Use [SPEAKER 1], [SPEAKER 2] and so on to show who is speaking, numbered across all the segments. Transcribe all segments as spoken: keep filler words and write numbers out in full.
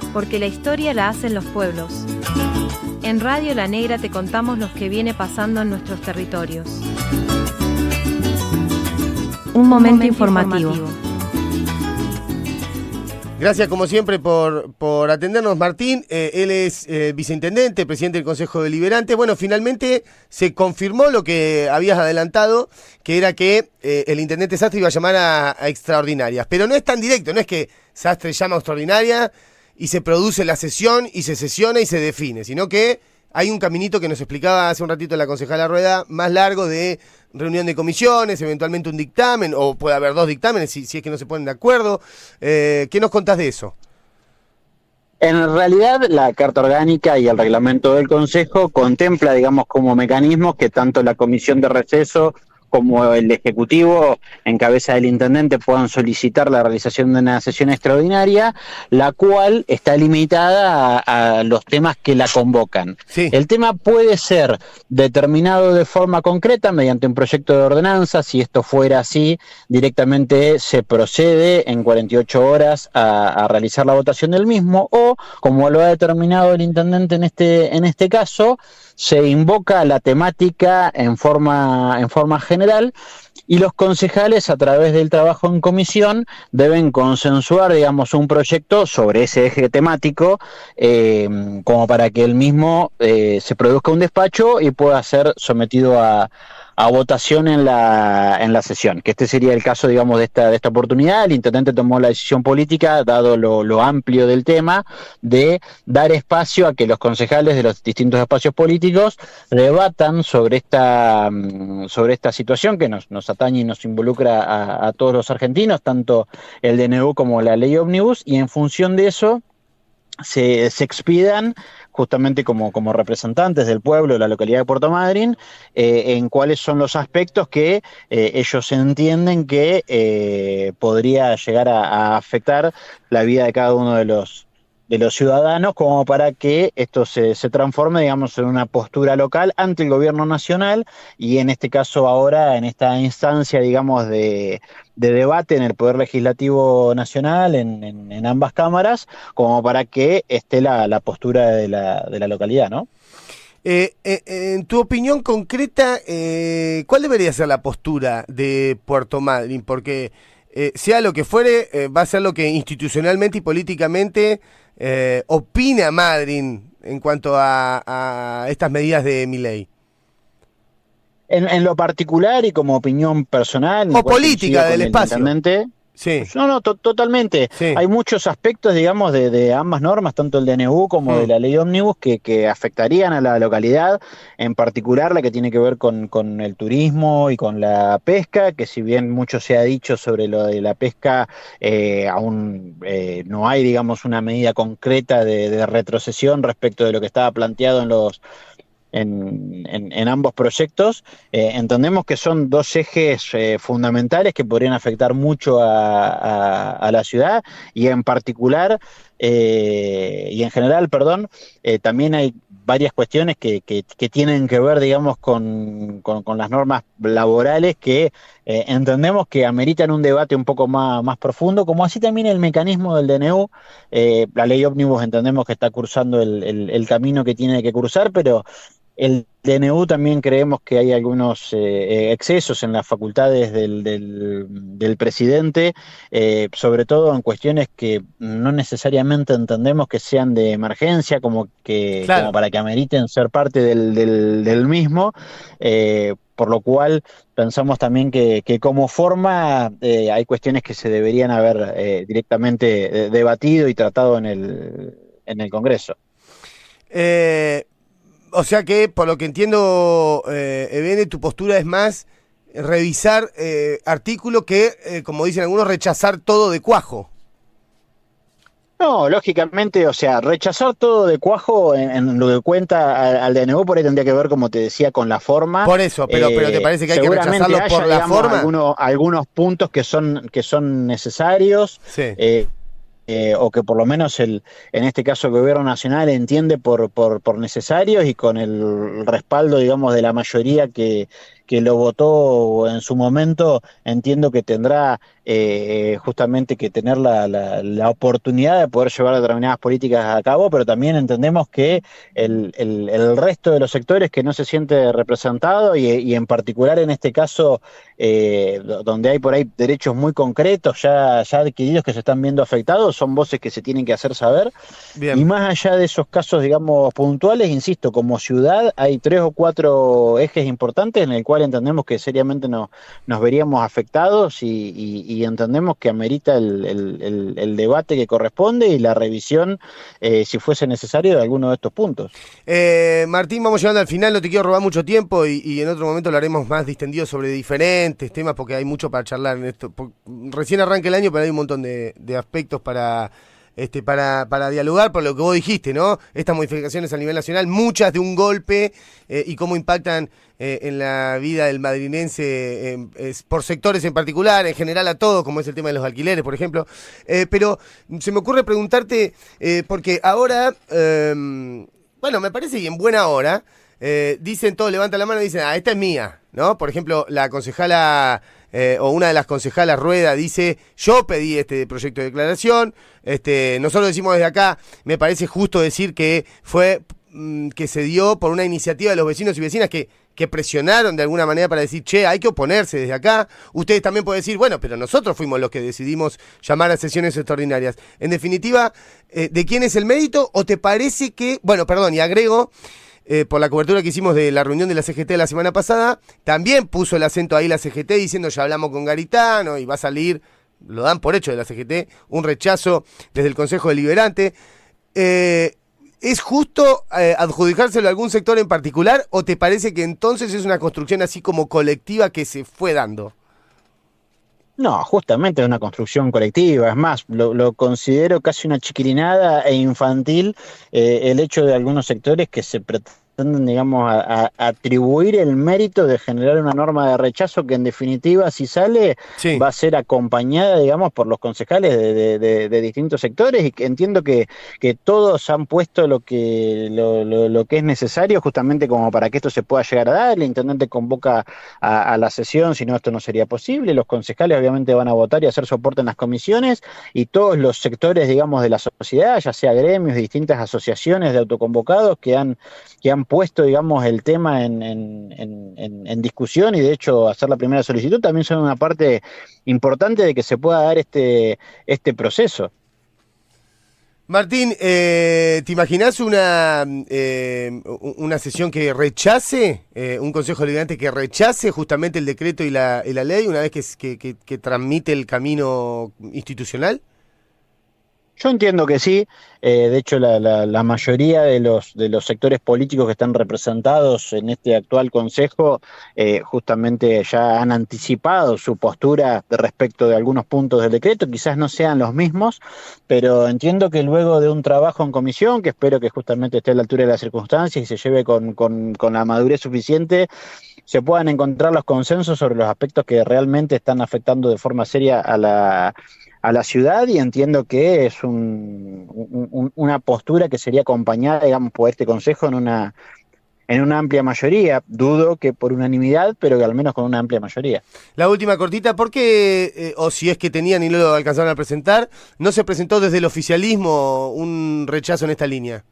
[SPEAKER 1] porque la historia la hacen los pueblos. En Radio La Negra te contamos lo que viene pasando en nuestros territorios. Un momento, Un momento informativo. informativo.
[SPEAKER 2] Gracias como siempre por, por atendernos, Martín. Eh, él es eh, viceintendente, presidente del Consejo Deliberante. Bueno, finalmente se confirmó lo que habías adelantado, que era que eh, el intendente Sastre iba a llamar a, a extraordinarias. Pero no es tan directo, no es que Sastre llama a extraordinaria y se produce la sesión y se sesiona y se define, sino que hay un caminito que nos explicaba hace un ratito la concejala Rueda, más largo, de reunión de comisiones, eventualmente un dictamen, o puede haber dos dictámenes si, si es que no se ponen de acuerdo. Eh, ¿Qué nos contás de eso?
[SPEAKER 3] En realidad, la Carta Orgánica y el reglamento del Consejo contempla, digamos, como mecanismos que tanto la Comisión de Receso como el Ejecutivo, en cabeza del Intendente, puedan solicitar la realización de una sesión extraordinaria, la cual está limitada a, a los temas que la convocan.
[SPEAKER 2] Sí.
[SPEAKER 3] El tema puede ser determinado de forma concreta mediante un proyecto de ordenanza. Si esto fuera así, directamente se procede en cuarenta y ocho horas a, a realizar la votación del mismo, o, como lo ha determinado el Intendente en este, en este caso, se invoca la temática en forma, en forma general, y los concejales, a través del trabajo en comisión, deben consensuar, digamos, un proyecto sobre ese eje temático, eh, como para que el mismo eh, se produzca un despacho y pueda ser sometido a, a votación en la, en la sesión. Que este sería el caso, digamos, de esta, de esta oportunidad. El intendente tomó la decisión política, dado lo, lo amplio del tema, de dar espacio a que los concejales de los distintos espacios políticos debatan sobre esta, sobre esta situación que nos, nos atañe y nos involucra a, a todos los argentinos, tanto el D N U como la ley ómnibus, y en función de eso se, se expidan justamente como, como representantes del pueblo de la localidad de Puerto Madryn, eh, en cuáles son los aspectos que eh, ellos entienden que eh, podría llegar a, a afectar la vida de cada uno de los de los ciudadanos, como para que esto se, se transforme, digamos, en una postura local ante el gobierno nacional, y en este caso ahora, en esta instancia, digamos, de, de debate en el Poder Legislativo Nacional, en, en, en ambas cámaras, como para que esté la, la postura de la, de la localidad, ¿no?
[SPEAKER 2] Eh, eh, en tu opinión concreta, eh, ¿cuál debería ser la postura de Puerto Madryn? Porque eh, sea lo que fuere, eh, va a ser lo que institucionalmente y políticamente eh, opina Madryn en cuanto a, a estas medidas de Milei.
[SPEAKER 3] En, en lo particular y como opinión personal,
[SPEAKER 2] o política del espacio. Sí.
[SPEAKER 3] No, no, to- totalmente.
[SPEAKER 2] Sí.
[SPEAKER 3] Hay muchos aspectos, digamos, de, de ambas normas, tanto el D N U como mm. de la ley ómnibus, que, que afectarían a la localidad, en particular la que tiene que ver con, con el turismo y con la pesca, que si bien mucho se ha dicho sobre lo de la pesca, eh, aún eh, no hay, digamos, una medida concreta de, de retrocesión respecto de lo que estaba planteado en los En, en, en ambos proyectos. Eh, entendemos que son dos ejes eh, fundamentales que podrían afectar mucho a, a, a la ciudad, y en particular, eh, y en general, perdón, eh, también hay varias cuestiones que, que, que tienen que ver, digamos, con, con, con las normas laborales que eh, entendemos que ameritan un debate un poco más, más profundo, como así también el mecanismo del D N U. Eh, la ley ómnibus entendemos que está cursando el, el, el camino que tiene que cursar, pero el D N U también creemos que hay algunos eh, excesos en las facultades del, del, del presidente, eh, sobre todo en cuestiones que no necesariamente entendemos que sean de emergencia, como que
[SPEAKER 2] claro.
[SPEAKER 3] como para que ameriten ser parte del, del, del mismo, eh, por lo cual pensamos también que, que como forma eh, hay cuestiones que se deberían haber eh, directamente eh, debatido y tratado en el, en el Congreso.
[SPEAKER 2] Eh... O sea que, por lo que entiendo, eh, Ebene, tu postura es más revisar eh, artículo que, eh, como dicen algunos, rechazar todo de cuajo.
[SPEAKER 3] No, lógicamente, o sea, rechazar todo de cuajo en, en lo que cuenta al, al D N U, por ahí tendría que ver, como te decía, con la forma.
[SPEAKER 2] Por eso, pero, eh, pero ¿te parece que hay que rechazarlo
[SPEAKER 3] haya,
[SPEAKER 2] por la
[SPEAKER 3] digamos,
[SPEAKER 2] forma?
[SPEAKER 3] Algunos, algunos puntos que son, que son necesarios.
[SPEAKER 2] Sí.
[SPEAKER 3] Eh, Eh, o que por lo menos el, en este caso el gobierno nacional entiende por, por, por necesarios, y con el respaldo, digamos, de la mayoría que, que lo votó en su momento, entiendo que tendrá eh, justamente que tener la, la, la oportunidad de poder llevar determinadas políticas a cabo, pero también entendemos que el, el, el resto de los sectores que no se siente representado y, y en particular en este caso eh, donde hay por ahí derechos muy concretos ya, ya adquiridos que se están viendo afectados, son voces que se tienen que hacer saber. Bien. Y más allá de esos casos, digamos, puntuales, insisto, como ciudad hay tres o cuatro ejes importantes en el cual entendemos que seriamente no, nos veríamos afectados y, y, y entendemos que amerita el, el, el, el debate que corresponde y la revisión, eh, si fuese necesario, de alguno de estos puntos.
[SPEAKER 2] Eh, Martín, vamos llegando al final, no te quiero robar mucho tiempo y, y en otro momento lo haremos más distendido sobre diferentes temas porque hay mucho para charlar en esto. Recién arranca el año, pero hay un montón de, de aspectos para... Este, para, para dialogar por lo que vos dijiste, ¿no? Estas modificaciones a nivel nacional, muchas de un golpe eh, y cómo impactan eh, en la vida del madrinense eh, es, por sectores en particular, en general a todos, como es el tema de los alquileres, por ejemplo. Eh, pero se me ocurre preguntarte, eh, porque ahora, eh, bueno, me parece y en buena hora, eh, dicen todos, levantan la mano y dicen, ah, esta es mía, ¿no? Por ejemplo, la concejala... Eh, o una de las concejalas Rueda dice, yo pedí este proyecto de declaración, este, nosotros decimos desde acá, me parece justo decir que fue, mmm, que se dio por una iniciativa de los vecinos y vecinas que, que presionaron de alguna manera para decir, che, hay que oponerse desde acá. Ustedes también pueden decir, bueno, pero nosotros fuimos los que decidimos llamar a sesiones extraordinarias. En definitiva, eh, ¿de quién es el mérito? ¿O te parece que, bueno, perdón, y agrego... Eh, por la cobertura que hicimos de la reunión de la C G T la semana pasada, también puso el acento ahí la C G T diciendo ya hablamos con Garitano y va a salir, lo dan por hecho de la C G T, un rechazo desde el Consejo Deliberante. Eh, ¿Es justo eh, adjudicárselo a algún sector en particular o te parece que entonces es una construcción así como colectiva que se fue dando?
[SPEAKER 3] No, justamente es una construcción colectiva, es más, lo, lo considero casi una chiquilinada e infantil eh, el hecho de algunos sectores que se pretenden, digamos, a, a atribuir el mérito de generar una norma de rechazo que en definitiva, si sale, sí, va a ser acompañada, digamos, por los concejales de, de, de, de distintos sectores y que entiendo que, que todos han puesto lo que, lo, lo, lo que es necesario justamente como para que esto se pueda llegar a dar. El intendente convoca a, a la sesión, si no esto no sería posible, los concejales obviamente van a votar y hacer soporte en las comisiones y todos los sectores, digamos, de la sociedad, ya sea gremios, distintas asociaciones de autoconvocados que han, que han puesto, digamos, el tema en, en, en, en discusión y de hecho hacer la primera solicitud también son una parte importante de que se pueda dar este, este proceso.
[SPEAKER 2] Martín, eh, ¿te imaginás una, eh, una sesión que rechace, eh, un consejo deliberante que rechace justamente el decreto y la, y la ley una vez que, que, que, que transmite el camino institucional?
[SPEAKER 3] Yo entiendo que sí, eh, de hecho la, la, la mayoría de los, de los sectores políticos que están representados en este actual consejo eh, justamente ya han anticipado su postura respecto de algunos puntos del decreto, quizás no sean los mismos, pero entiendo que luego de un trabajo en comisión, que espero que justamente esté a la altura de las circunstancias y se lleve con, con, con la madurez suficiente, se puedan encontrar los consensos sobre los aspectos que realmente están afectando de forma seria a la... a la ciudad y entiendo que es un, un, una postura que sería acompañada, digamos, por este consejo en una, en una amplia mayoría. Dudo que por unanimidad, pero que al menos con una amplia mayoría.
[SPEAKER 2] La última cortita, ¿por qué, eh, o si es que tenían y no lo alcanzaron a presentar, no se presentó desde el oficialismo un rechazo en esta línea?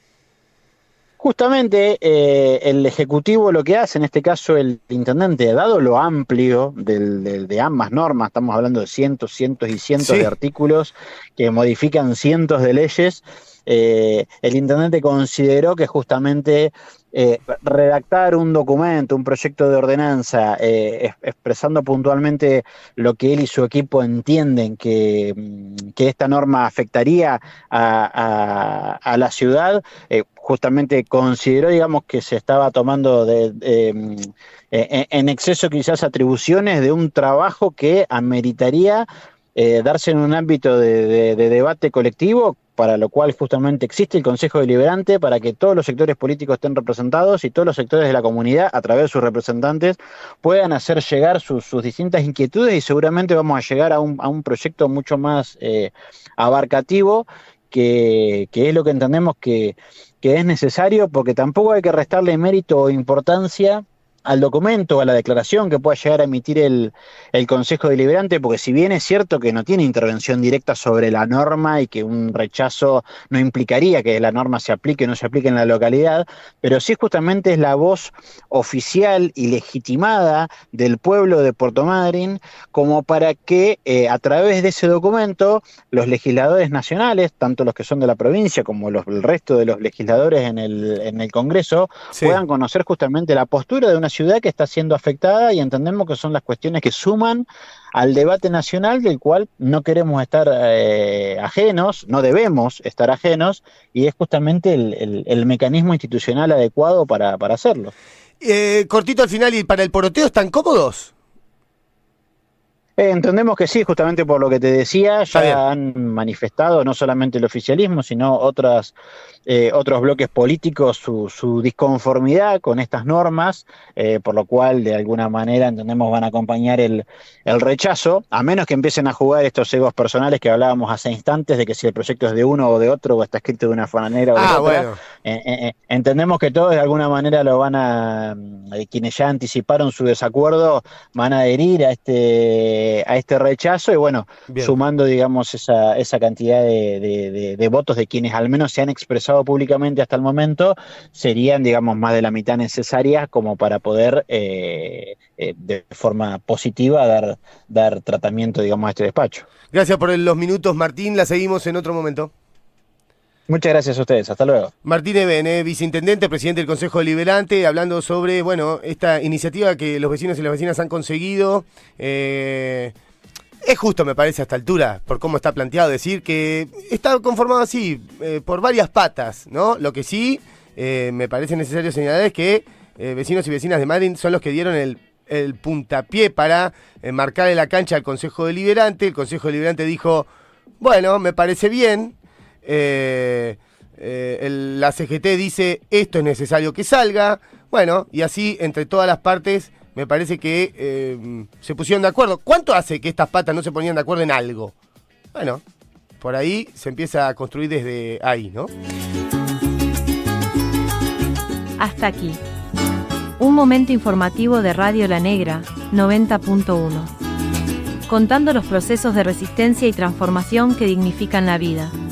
[SPEAKER 3] Justamente eh, el Ejecutivo lo que hace, en este caso el Intendente, dado lo amplio del, del, de ambas normas, estamos hablando de cientos, cientos y cientos sí. de artículos que modifican cientos de leyes, eh, el Intendente consideró que justamente eh, redactar un documento, un proyecto de ordenanza, eh, expresando puntualmente lo que él y su equipo entienden que, que esta norma afectaría a, a, a la ciudad, eh, justamente consideró, digamos, que se estaba tomando de, de, eh, en exceso quizás atribuciones de un trabajo que ameritaría eh, darse en un ámbito de, de, de debate colectivo, para lo cual justamente existe el Consejo Deliberante, para que todos los sectores políticos estén representados y todos los sectores de la comunidad, a través de sus representantes, puedan hacer llegar sus, sus distintas inquietudes y seguramente vamos a llegar a un, a un proyecto mucho más eh, abarcativo, que, que es lo que entendemos que, que es necesario, porque tampoco hay que restarle mérito o importancia al documento, a la declaración que pueda llegar a emitir el, el Consejo Deliberante, porque si bien es cierto que no tiene intervención directa sobre la norma y que un rechazo no implicaría que la norma se aplique o no se aplique en la localidad, pero sí justamente es la voz oficial y legitimada del pueblo de Puerto Madryn, como para que eh, a través de ese documento los legisladores nacionales, tanto los que son de la provincia como los, el resto de los legisladores en el, en el Congreso, sí, puedan conocer justamente la postura de una ciudad que está siendo afectada, y entendemos que son las cuestiones que suman al debate nacional, del cual no queremos estar eh, ajenos, no debemos estar ajenos, y es justamente el, el, el mecanismo institucional adecuado para, para hacerlo.
[SPEAKER 2] Eh, cortito al final, ¿y para el poroteo están cómodos?
[SPEAKER 3] Eh, entendemos que sí, justamente por lo que te decía, ya han manifestado no solamente el oficialismo, sino otras, eh, otros bloques políticos su, su disconformidad con estas normas, eh, por lo cual de alguna manera entendemos van a acompañar el, el rechazo, a menos que empiecen a jugar estos egos personales que hablábamos hace instantes, de que si el proyecto es de uno o de otro, o está escrito de una manera o de
[SPEAKER 2] ah,
[SPEAKER 3] otra.
[SPEAKER 2] Bueno.
[SPEAKER 3] Eh, eh, entendemos que todos de alguna manera lo van a, eh, quienes ya anticiparon su desacuerdo, van a adherir a este a este rechazo, y bueno, bien, sumando, digamos, esa, esa cantidad de, de, de, de votos de quienes al menos se han expresado públicamente hasta el momento, serían, digamos, más de la mitad necesarias como para poder eh, eh, de forma positiva dar, dar tratamiento, digamos, a este despacho.
[SPEAKER 2] Gracias por los minutos, Martín, la seguimos en otro momento.
[SPEAKER 3] Muchas gracias a ustedes, hasta luego.
[SPEAKER 2] Martín Eben, eh, viceintendente, presidente del Consejo Deliberante, hablando sobre, bueno, esta iniciativa que los vecinos y las vecinas han conseguido. Eh, es justo, me parece, a esta altura, por cómo está planteado, decir que está conformado así, eh, por varias patas, ¿no? Lo que sí eh, me parece necesario señalar es que eh, vecinos y vecinas de Madryn son los que dieron el, el puntapié para eh, marcarle la cancha al Consejo Deliberante. El Consejo Deliberante dijo, bueno, me parece bien. Eh, eh, el, la C G T dice esto es necesario que salga, bueno, y así entre todas las partes me parece que eh, se pusieron de acuerdo. ¿Cuánto hace que estas patas no se ponían de acuerdo en algo? Bueno, por ahí se empieza a construir desde ahí, ¿no?
[SPEAKER 1] Hasta aquí un momento informativo de Radio La Negra noventa punto uno, contando los procesos de resistencia y transformación que dignifican la vida.